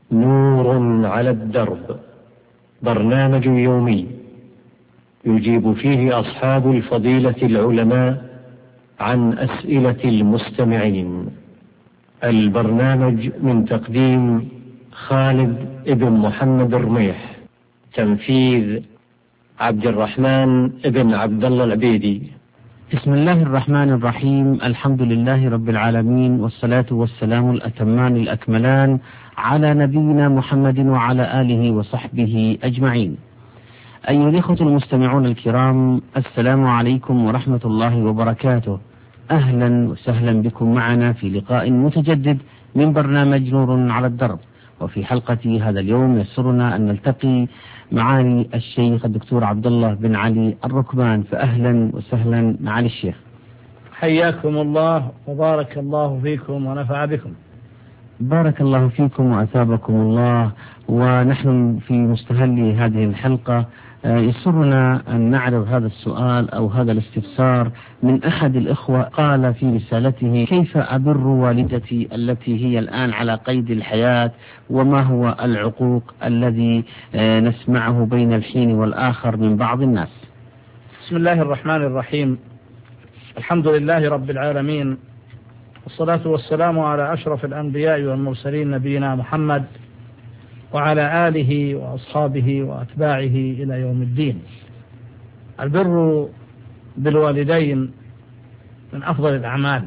نور على الدرب، برنامج يومي يجيب فيه أصحاب الفضيلة العلماء عن أسئلة المستمعين. البرنامج من تقديم خالد بن محمد الرميح، تنفيذ عبد الرحمن بن عبد الله العبيدي. بسم الله الرحمن الرحيم. الحمد لله رب العالمين، والصلاة والسلام الأتمان الأكملان على نبينا محمد وعلى آله وصحبه أجمعين. أيها الإخوة المستمعون الكرام، السلام عليكم ورحمة الله وبركاته. أهلا وسهلا بكم معنا في لقاء متجدد من برنامج نور على الدرب. وفي حلقة هذا اليوم يسرنا أن نلتقي معالي الشيخ الدكتور عبد الله بن علي الركبان، فأهلا وسهلا معالي الشيخ. حياكم الله وبارك الله فيكم ونفع بكم. بارك الله فيكم وأثابكم الله. ونحن في مستهل هذه الحلقة يسرنا أن نعرض هذا السؤال أو هذا الاستفسار من أحد الإخوة. قال في رسالته: كيف أبر والدتي التي هي الآن على قيد الحياة، وما هو العقوق الذي نسمعه بين الحين والآخر من بعض الناس؟ بسم الله الرحمن الرحيم. الحمد لله رب العالمين، والصلاة والسلام على أشرف الأنبياء والمرسلين نبينا محمد وعلى آله وأصحابه وأتباعه إلى يوم الدين. البر بالوالدين من أفضل الأعمال،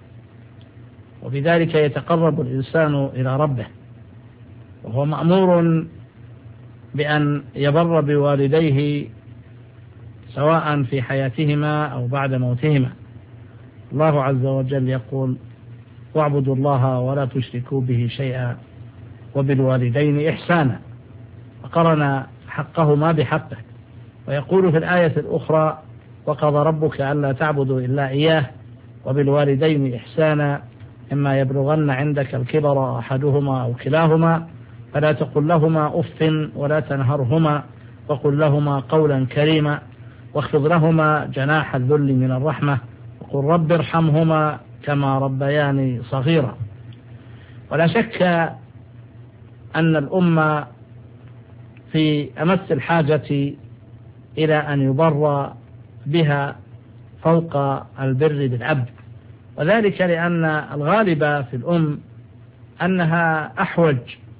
وبذلك يتقرب الإنسان إلى ربه، وهو مأمور بأن يبر بوالديه سواء في حياتهما أو بعد موتهما. الله عز وجل يقول: واعبدوا الله ولا تشركوا به شيئا وبالوالدين إحسانا، وقرن حقهما بحقه. ويقول في الآية الأخرى: وقضى ربك ألا تعبدوا إلا إياه وبالوالدين إحسانا إما يبلغن عندك الكبر أحدهما أو كلاهما فلا تقل لهما أف ولا تنهرهما وقل لهما قولا كريما واخفض لهما جناح الذل من الرحمة وقل رب ارحمهما كما ربياني صغيرا. ولا شك أن الأمة في أمس الحاجة إلى أن يبر بها فوق البر بالأب، وذلك لأن الغالب في الأم أنها أحوج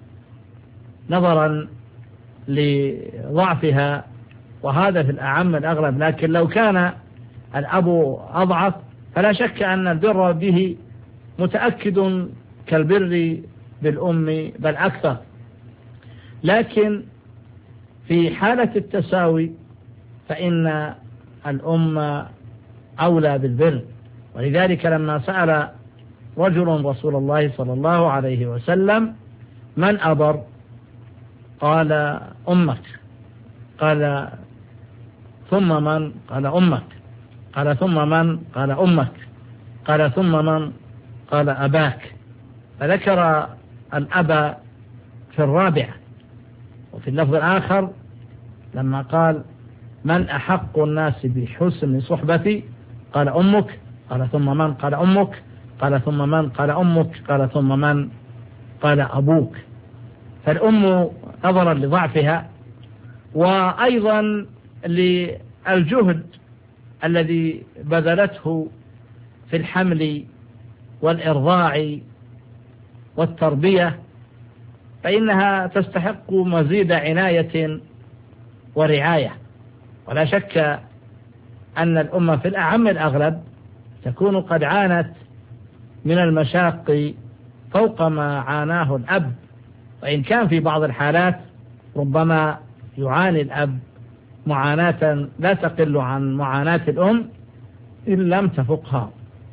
نظرا لضعفها، وهذا في الأعم الأغلب. لكن لو كان الأب أضعف فلا شك أن البر به متأكد كالبر بالأم بل أكثر. لكن في حالة التساوي فإن الأم أولى بالبر، ولذلك لما سأل رجل رسول الله صلى الله عليه وسلم: من أبر؟ قال: أمك. قال: ثم من؟ قال: أمك. قال: ثم من؟ قال: أمك. قال: ثم من؟ قال: أباك. فذكر الأب في الرابعة. وفي اللفظ الآخر لما قال: من أحق الناس بحسن صحبتي؟ قال: أمك. قال: ثم من؟ قال: أمك. قال: ثم من؟ قال: أمك. قال: ثم من؟ قال: أبوك. فالأم نظرا لضعفها وأيضا للجهد الذي بذلته في الحمل والإرضاع والتربية فإنها تستحق مزيد عناية ورعاية. ولا شك أن الأمة في الأعم الأغلب تكون قد عانت من المشاق فوق ما عاناه الأب، وإن كان في بعض الحالات ربما يعاني الأب معاناة لا تقل عن معاناة الأم إن لم تفقها.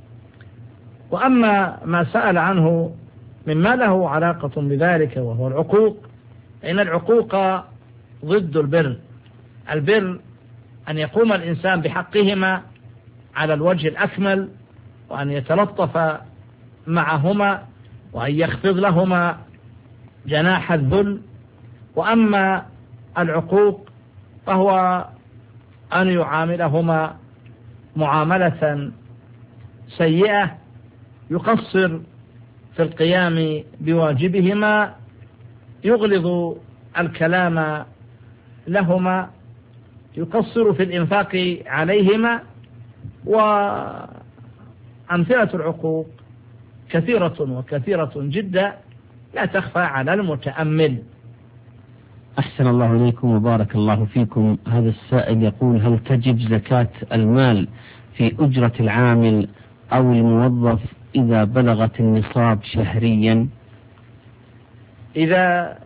وأما ما سأل عنه مما له علاقة بذلك وهو العقوق، فإن العقوق ضد البر. البر أن يقوم الإنسان بحقهما على الوجه الأكمل، وأن يتلطف معهما، وأن يخفض لهما جناح الذل. وأما العقوق فهو أن يعاملهما معاملة سيئة، يقصر في القيام بواجبهما يغلظ الكلام لهما، يقصر في الإنفاق عليهما. وأمثلة العقوق كثيرة وكثيرة جدا لا تخفى على المتأمل. أحسن الله إليكم وبارك الله فيكم. هذا السائل يقول: هل تجب زكاة المال في أجرة العامل أو الموظف إذا بلغت النصاب شهريا؟ إذا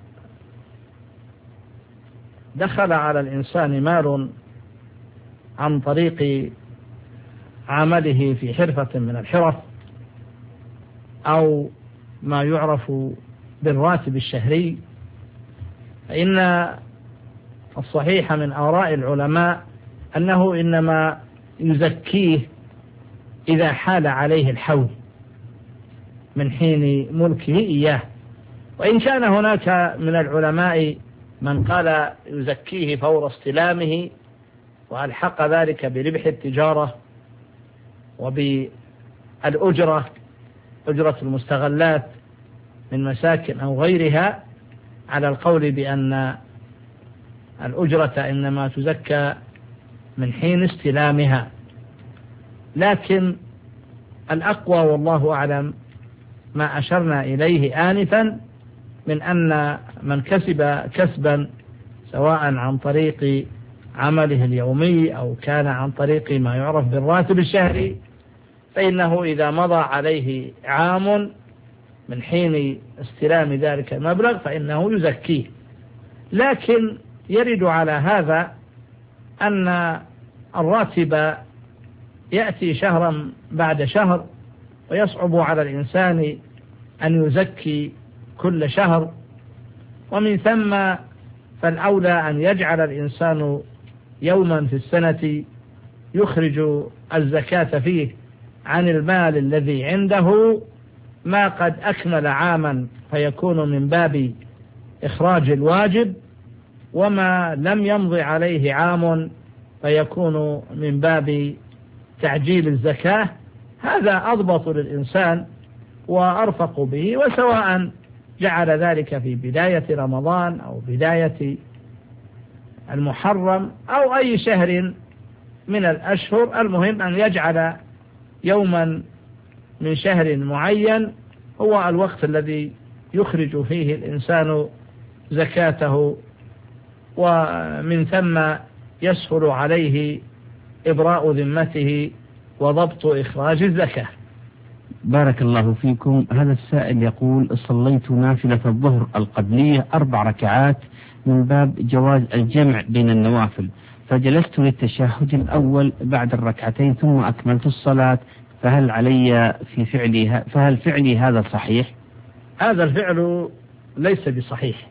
دخل على الإنسان مال عن طريق عمله في حرفة من الحرف أو ما يعرف بالراتب الشهري، فإن الصحيح من آراء العلماء أنه إنما يزكيه إذا حال عليه الحول من حين ملكه إياه. وإن كان هناك من العلماء من قال يزكيه فور استلامه وألحق ذلك بربح التجارة وبالأجرة، أجرة المستغلات من مساكن أو غيرها، على القول بأن الأجرة إنما تزكى من حين استلامها. لكن الأقوى والله أعلم ما أشرنا إليه آنفا من أن من كسب كسبا سواء عن طريق عمله اليومي أو كان عن طريق ما يعرف بالراتب الشهري، فإنه إذا مضى عليه عام من حين استلام ذلك المبلغ فإنه يزكيه. لكن يرد على هذا أن الراتب يأتي شهرا بعد شهر، ويصعب على الإنسان أن يزكي كل شهر، ومن ثم فالأولى أن يجعل الإنسان يوما في السنة يخرج الزكاة فيه عن المال الذي عنده ما قد أكمل عاما، فيكون من باب إخراج الواجب، وما لم يمض عليه عام فيكون من باب تعجيل الزكاة. هذا أضبط للإنسان وأرفق به، وسواء جعل ذلك في بداية رمضان أو بداية المحرم أو أي شهر من الأشهر، المهم أن يجعل يوما من شهر معين هو الوقت الذي يخرج فيه الإنسان زكاته، ومن ثم يسهل عليه إبراء ذمته وضبط إخراج الزكاة. بارك الله فيكم. هذا السائل يقول: صليت نافلة الظهر القبلية 4 ركعات من باب جواز الجمع بين النوافل، فجلست للتشهد الأول بعد الركعتين ثم أكملت الصلاة، فهل فعلي هذا صحيح؟ هذا الفعل ليس بصحيح،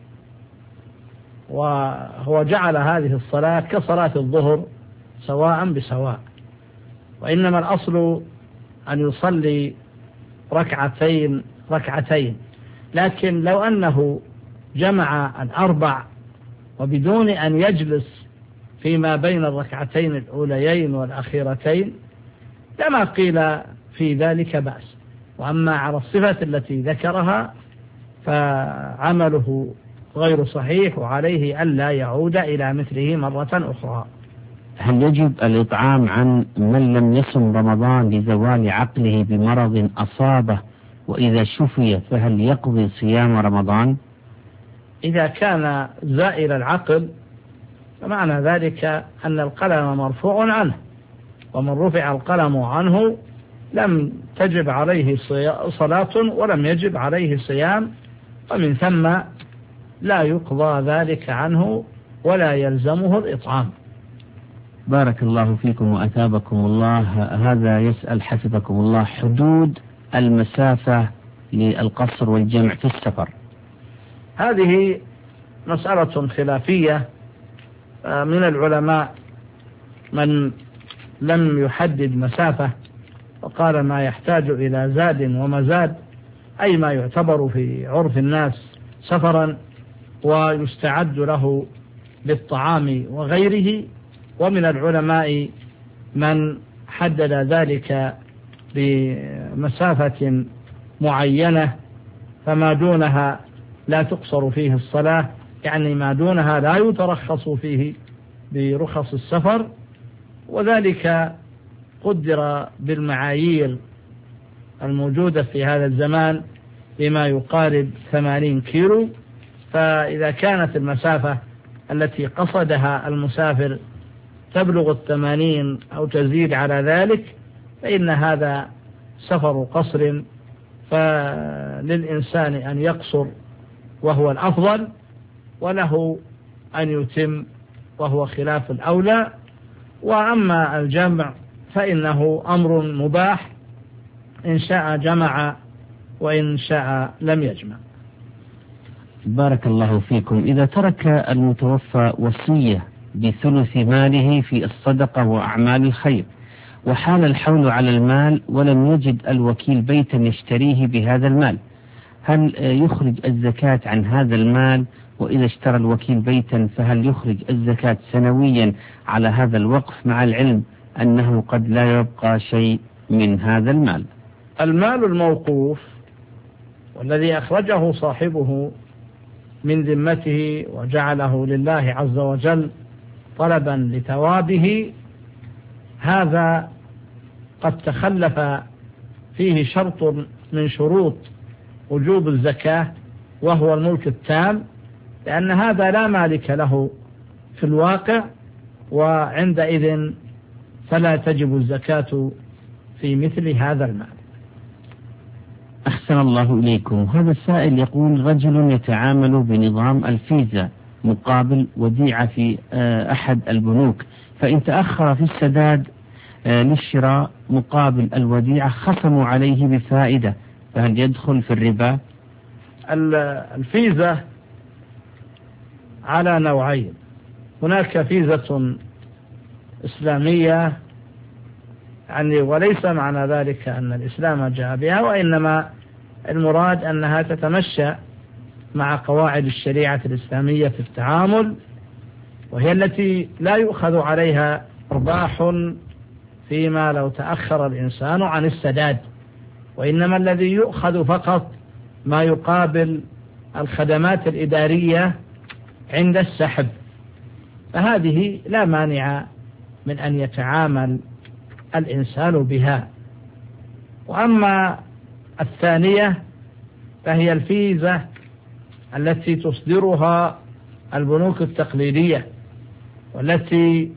وهو جعل هذه الصلاة كصلاة الظهر سواء بسواء، وإنما الأصل أن يصلي ركعتين. لكن لو أنه جمع 4 وبدون أن يجلس فيما بين الركعتين الأوليين والأخيرتين لما قيل في ذلك بأس. وأما على الصفة التي ذكرها فعمله غير صحيح، وعليه ألا يعود إلى مثله مرة أخرى. هل يجب الإطعام عن من لم يصم رمضان لزوال عقله بمرض أصابه، وإذا شفي فهل يقضي صيام رمضان؟ إذا كان زائل العقل فمعنى ذلك أن القلم مرفوع عنه، ومن رفع القلم عنه لم تجب عليه صلاة ولم يجب عليه صيام، ومن ثم لا يقضى ذلك عنه ولا يلزمه الإطعام. بارك الله فيكم وأثابكم الله. هذا يسأل حفظكم الله: حدود المسافة للقصر والجمع في السفر. هذه مسألة خلافية، من العلماء من لم يحدد مسافة وقال ما يحتاج إلى زاد ومزاد، أي ما يعتبر في عرف الناس سفرا ويستعد له للطعام وغيره، ومن العلماء من حدد ذلك بمسافة معينة فما دونها لا تقصر فيه الصلاة، يعني ما دونها لا يترخص فيه برخص السفر، وذلك قدر بالمعايير الموجودة في هذا الزمان بما يقارب 80 كيلو. فإذا كانت المسافة التي قصدها المسافر تبلغ 80 أو تزيد على ذلك فإن هذا سفر قصر، فللإنسان أن يقصر وهو الأفضل، وله أن يتم وهو خلاف الأولى. وأما الجمع فإنه أمر مباح، إن شاء جمع وإن شاء لم يجمع. بارك الله فيكم. إذا ترك المتوفى وصية بثلث ماله في الصدقة وأعمال الخير، وحال الحول على المال ولم يجد الوكيل بيتا يشتريه بهذا المال، هل يخرج الزكاة عن هذا المال؟ وإذا اشترى الوكيل بيتا فهل يخرج الزكاة سنويا على هذا الوقف، مع العلم أنه قد لا يبقى شيء من هذا المال؟ المال الموقوف والذي أخرجه صاحبه من ذمته وجعله لله عز وجل طلبا لثوابه، هذا قد تخلف فيه شرط من شروط وجوب الزكاة، وهو الملك التام، لأن هذا لا مالك له في الواقع، وعندئذ فلا تجب الزكاة في مثل هذا المال. أحسن الله إليكم. هذا السائل يقول: رجل يتعامل بنظام الفيزا مقابل وديعة في أحد البنوك، فإن تأخر في السداد للشراء مقابل الوديعة خصموا عليه بفائدة، فهل يدخل في الربا؟ الفيزا على نوعين: هناك فيزة إسلامية، يعني وليس معنى ذلك أن الإسلام جاء بها، وإنما المراد أنها تتمشى مع قواعد الشريعة الإسلامية في التعامل، وهي التي لا يؤخذ عليها أرباح فيما لو تأخر الإنسان عن السداد، وإنما الذي يؤخذ فقط ما يقابل الخدمات الإدارية عند السحب، فهذه لا مانع من أن يتعامل الإنسان بها. وأما الثانية فهي الفيزة التي تصدرها البنوك التقليدية، والتي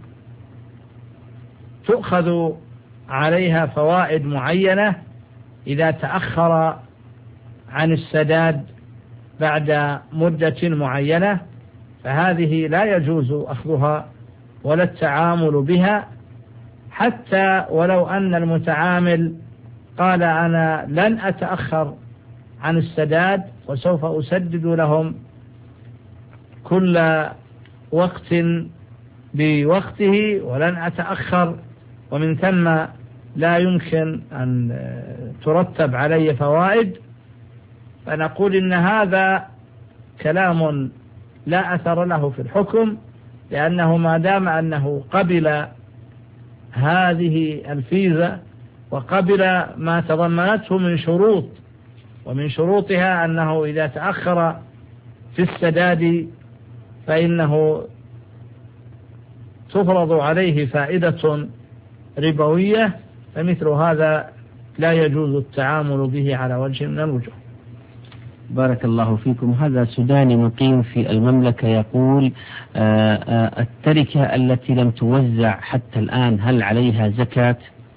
تؤخذ عليها فوائد معينة إذا تأخر عن السداد بعد مدة معينة، فهذه لا يجوز أخذها ولا التعامل بها، حتى ولو أن المتعامل قال: أنا لن أتأخر عن السداد وسوف أسدد لهم كل وقت بوقته ولن أتأخر، ومن ثم لا يمكن أن ترتب علي فوائد، فنقول إن هذا كلام لا أثر له في الحكم، لأنه ما دام أنه قبل هذه الفيزا وقبل ما تضمنته من شروط، ومن شروطها أنه إذا تأخر في السداد فإنه تفرض عليه فائدة ربوية، فمثل هذا لا يجوز التعامل به على وجه من الوجوه. بارك الله فيكم. هذا سوداني مقيم في المملكة يقول: التركة التي لم توزع حتى الآن هل عليها زكاة؟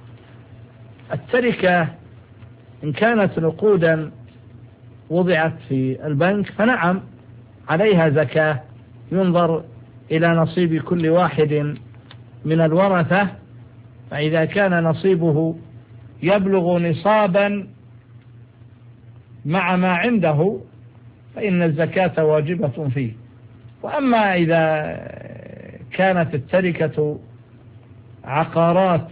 التركة إن كانت نقودا وضعت في البنك فنعم عليها زكاة، ينظر إلى نصيب كل واحد من الورثة، فإذا كان نصيبه يبلغ نصابا مع ما عنده فإن الزكاة واجبة فيه. وأما إذا كانت التركة عقارات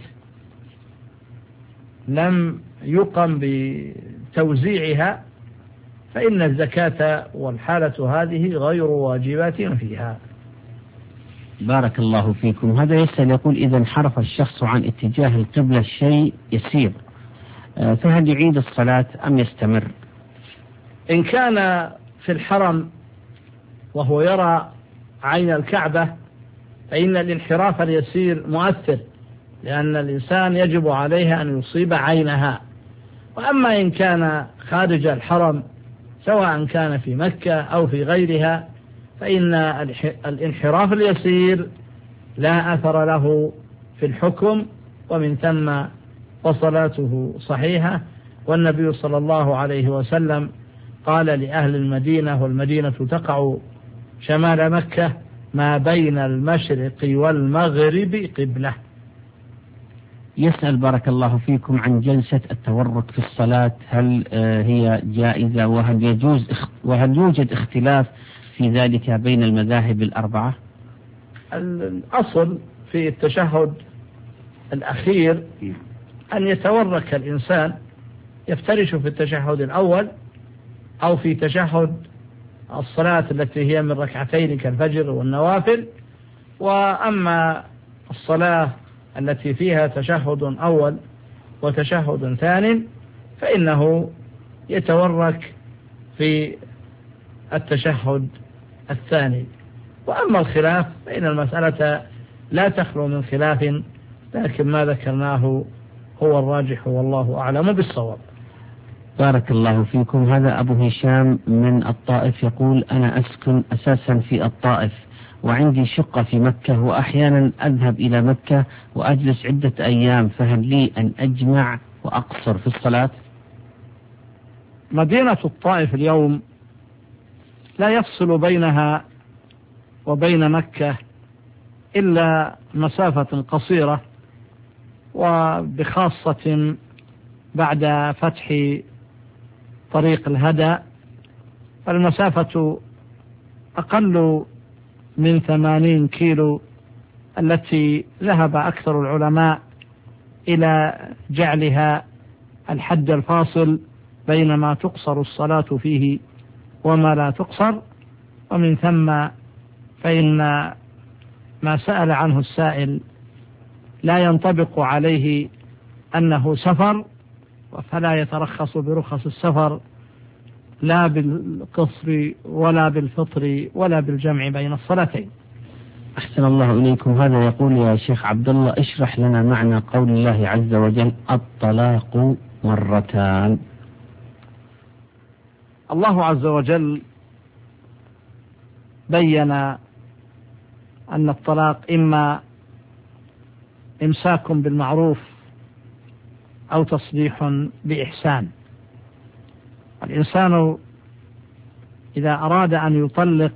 لم يقم بتوزيعها فإن الزكاة والحالة هذه غير واجبة فيها. بارك الله فيكم. هذا يسأل يقول: إذا انحرف الشخص عن اتجاه القبلة شيء يسير، فهل يعيد الصلاة أم يستمر؟ إن كان في الحرم وهو يرى عين الكعبة فإن الانحراف اليسير مؤثر، لأن الإنسان يجب عليه أن يصيب عينها. وأما إن كان خارج الحرم سواء كان في مكة أو في غيرها فإن الانحراف اليسير لا أثر له في الحكم، ومن ثم وصلاته صحيحة. والنبي صلى الله عليه وسلم قال لأهل المدينة، والمدينة تقع شمال مكة، ما بين المشرق والمغرب قبلة. يسأل بارك الله فيكم عن جلسة التورك في الصلاة، هل هي جائزة، وهل يوجد اختلاف في ذلك بين المذاهب الأربعة؟ الأصل في التشهد الأخير أن يتورك الإنسان، يفترش في التشهد الأول أو في تشهد الصلاة التي هي من ركعتين كالفجر والنوافل. وأما الصلاة التي فيها تشهد أول وتشهد ثاني فإنه يتورك في التشهد الثاني. وأما الخلاف فإن المسألة لا تخلو من خلاف، لكن ما ذكرناه هو الراجح والله أعلم بالصواب. بارك الله فيكم. هذا أبو هشام من الطائف يقول: أنا أسكن أساسا في الطائف، وعندي شقة في مكة، وأحيانا أذهب إلى مكة وأجلس عدة أيام، فهل لي أن أجمع وأقصر في الصلاة؟ مدينة الطائف اليوم لا يفصل بينها وبين مكة إلا مسافة قصيرة، وبخاصة بعد فتح طريق الهدى فالمسافة أقل من 80 كيلو، التي ذهب أكثر العلماء إلى جعلها الحد الفاصل بين ما تقصر الصلاة فيه وما لا تقصر. ومن ثم فإن ما سأل عنه السائل لا ينطبق عليه أنه سفر، فلا يترخص برخص السفر لا بالقصر ولا بالفطر ولا بالجمع بين الصلاتين. أحسن الله إليكم. هذا يقول: يا شيخ عبد الله، اشرح لنا معنى قول الله عز وجل: الطلاق مرتان. الله عز وجل بين أن الطلاق إما إمساك بالمعروف أو تصريح بإحسان. الإنسان إذا أراد أن يطلق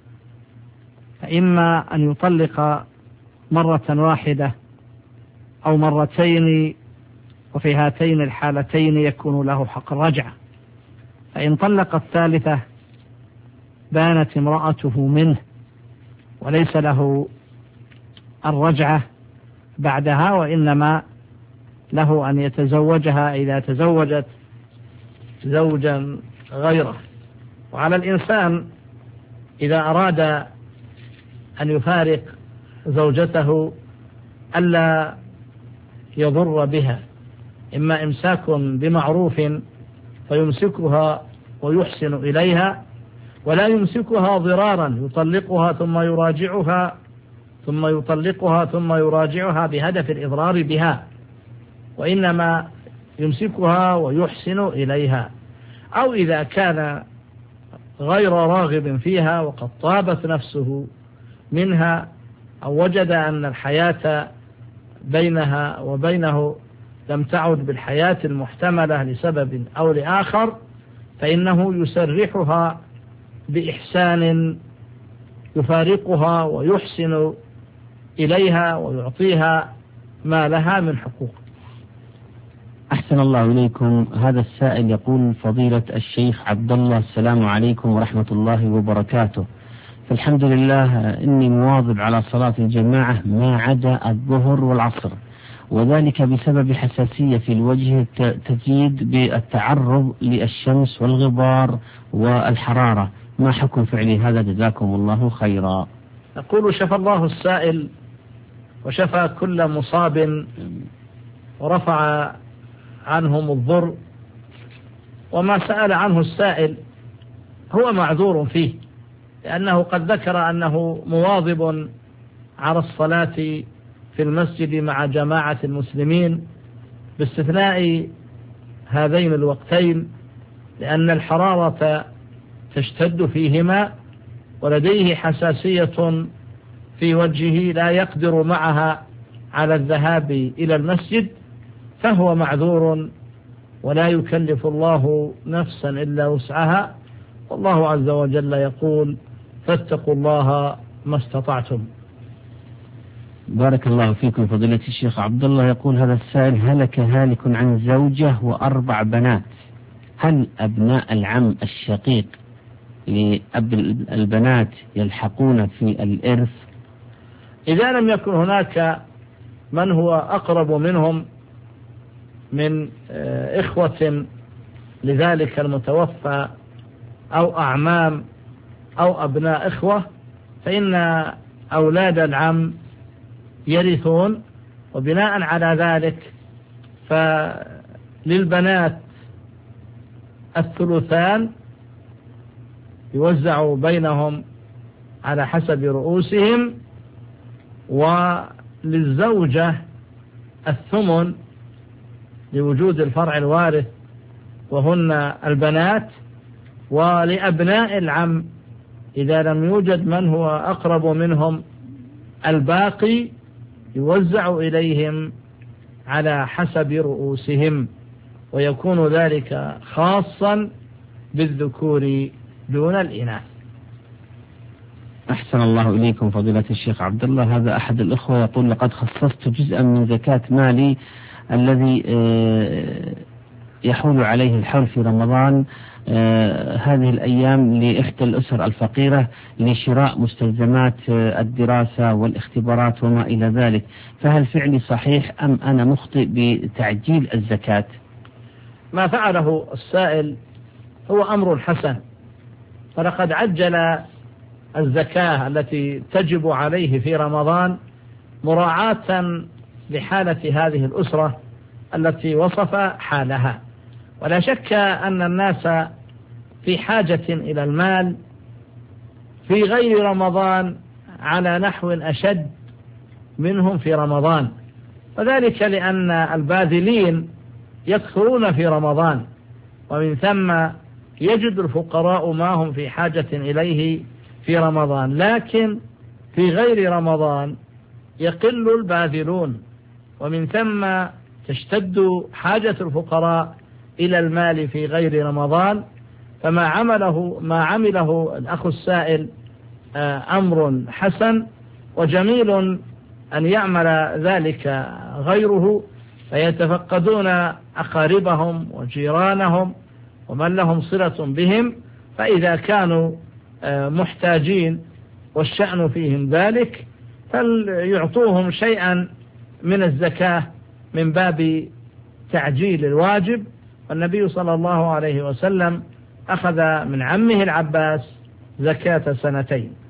فإما أن يطلق مرة واحدة أو مرتين، وفي هاتين الحالتين يكون له حق الرجعة. فإن طلق الثالثة بانت امرأته منه وليس له الرجعة بعدها، وإنما له أن يتزوجها إذا تزوجت زوجا غيره. وعلى الإنسان إذا أراد أن يفارق زوجته ألا يضر بها، إما إمساك بمعروف فيمسكها ويحسن إليها، ولا يمسكها ضرارا يطلقها ثم يراجعها ثم يطلقها ثم يراجعها بهدف الإضرار بها، وإنما يمسكها ويحسن إليها. أو إذا كان غير راغب فيها وقد طابت نفسه منها، أو وجد أن الحياة بينها وبينه لم تعد بالحياة المحتملة لسبب أو لآخر، فإنه يسرحها بإحسان يفارقها ويحسن إليها ويعطيها ما لها من حقوق. أحسن الله إليكم. هذا السائل يقول: فضيلة الشيخ عبد الله، السلام عليكم ورحمة الله وبركاته. فالحمد لله إني مواظب على صلاة الجماعة ما عدا الظهر والعصر، وذلك بسبب حساسية في الوجه تزيد بالتعرض للشمس والغبار والحرارة، ما حكم فعلي هذا؟ جزاكم الله خيرا. نقول: شفى الله السائل وشفى كل مصاب ورفع عنهم الضر. وما سأل عنه السائل هو معذور فيه، لأنه قد ذكر أنه مواظب على الصلاة في المسجد مع جماعة المسلمين باستثناء هذين الوقتين، لأن الحرارة تشتد فيهما ولديه حساسية في وجهه لا يقدر معها على الذهاب إلى المسجد، فهو معذور ولا يكلف الله نفسا إلا وسعها، والله عز وجل يقول: فاتقوا الله ما استطعتم. بارك الله فيكم فضيلة الشيخ عبد الله. يقول هذا السائل: هلك هالك عن زوجة و4 بنات، هل أبناء العم الشقيق لأب البنات يلحقون في الإرث؟ إذا لم يكن هناك من هو أقرب منهم من إخوة لذلك المتوفى أو أعمام أو أبناء إخوة، فإن أولاد العم يرثون، وبناء على ذلك فللبنات الثلثان يوزع بينهم على حسب رؤوسهم، وللزوجة الثمن لوجود الفرع الوارث وهن البنات، ولأبناء العم إذا لم يوجد من هو أقرب منهم الباقي يوزع إليهم على حسب رؤوسهم، ويكون ذلك خاصا بالذكور دون الإناث. أحسن الله إليكم فضيلة الشيخ عبد الله. هذا أحد الأخوة يقول: لقد خصصت جزءا من زكاة مالي الذي يحول عليه الحول في رمضان هذه الأيام لإحدى الأسر الفقيرة لشراء مستلزمات الدراسة والاختبارات وما إلى ذلك، فهل فعلي صحيح أم أنا مخطئ بتعجيل الزكاة؟ ما فعله السائل هو أمر حسن، فلقد عجل الزكاة التي تجب عليه في رمضان مراعاة لحالة هذه الأسرة التي وصف حالها. ولا شك أن الناس في حاجة إلى المال في غير رمضان على نحو أشد منهم في رمضان، وذلك لأن الباذلين يكثرون في رمضان، ومن ثم يجد الفقراء ما هم في حاجة إليه في رمضان، لكن في غير رمضان يقل الباذلون، ومن ثم تشتد حاجة الفقراء إلى المال في غير رمضان. فما عمله الأخ السائل أمر حسن وجميل أن يعمل ذلك غيره، فيتفقدون أقاربهم وجيرانهم ومن لهم صلة بهم، فإذا كانوا محتاجين والشأن فيهم ذلك فليعطوهم شيئا من الزكاة من باب تعجيل الواجب. والنبي صلى الله عليه وسلم أخذ من عمه العباس زكاة 2 سنين.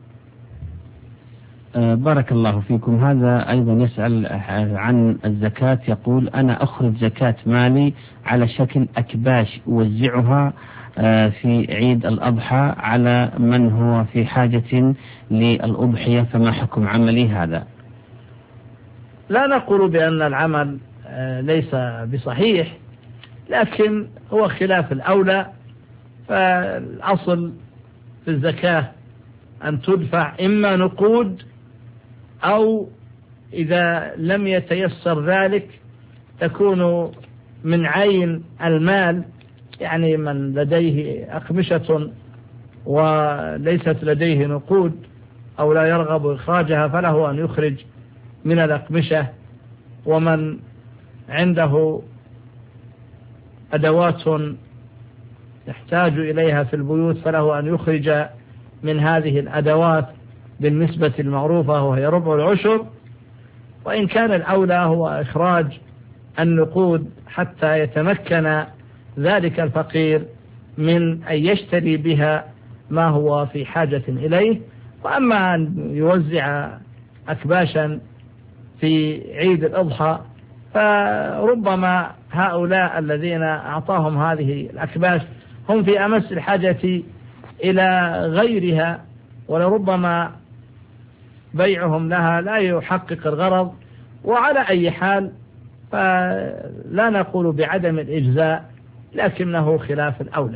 بارك الله فيكم. هذا أيضا يسأل عن الزكاة، يقول: أنا أخرج زكاة مالي على شكل أكباش أوزعها في عيد الأضحى على من هو في حاجة للأضحية، فما حكم عملي هذا؟ لا نقول بأن العمل ليس بصحيح، لكن هو خلاف الأولى. فالأصل في الزكاة أن تدفع إما نقود، أو إذا لم يتيسر ذلك تكون من عين المال، يعني من لديه أقمشة وليست لديه نقود أو لا يرغب إخراجها فله أن يخرج من الأقمشة، ومن عنده أدوات يحتاج إليها في البيوت فله أن يخرج من هذه الأدوات بالنسبة المعروفة وهي ربع العشر. وإن كان الأولى هو إخراج النقود حتى يتمكن ذلك الفقير من أن يشتري بها ما هو في حاجة إليه. وأما أن يوزع أكباشا في عيد الأضحى فربما هؤلاء الذين أعطاهم هذه الأكباش هم في أمس الحاجة إلى غيرها، ولربما بيعهم لها لا يحقق الغرض. وعلى أي حال فلا نقول بعدم الإجزاء، لكنه خلاف الأولى.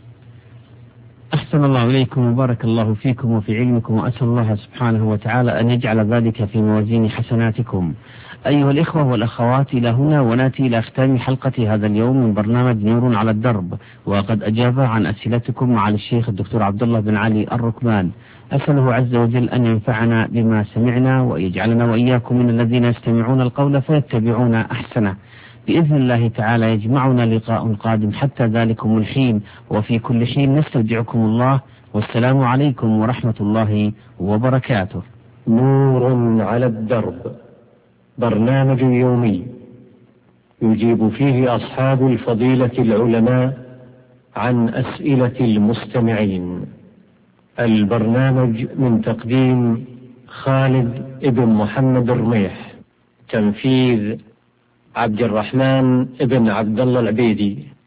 أحسن الله إليكم وبارك الله فيكم وفي علمكم، وأسأل الله سبحانه وتعالى أن يجعل ذلك في موازين حسناتكم. أيها الإخوة والأخوات، إلى هنا ونأتي إلى ختام حلقة هذا اليوم من برنامج نور على الدرب، وقد أجاب عن أسئلتكم مع الشيخ الدكتور عبد الله بن علي الركبان. أسأله عز وجل أن ينفعنا بما سمعنا، ويجعلنا وإياكم من الذين يستمعون القول فيتبعون أحسنه. بإذن الله تعالى يجمعنا لقاء قادم، حتى ذلكم الحين وفي كل حين نستودعكم الله، والسلام عليكم ورحمة الله وبركاته. نور على الدرب، برنامج يومي يجيب فيه أصحاب الفضيلة العلماء عن أسئلة المستمعين. البرنامج من تقديم خالد ابن محمد الرميح، تنفيذ عبد الرحمن ابن عبد الله العبيدي.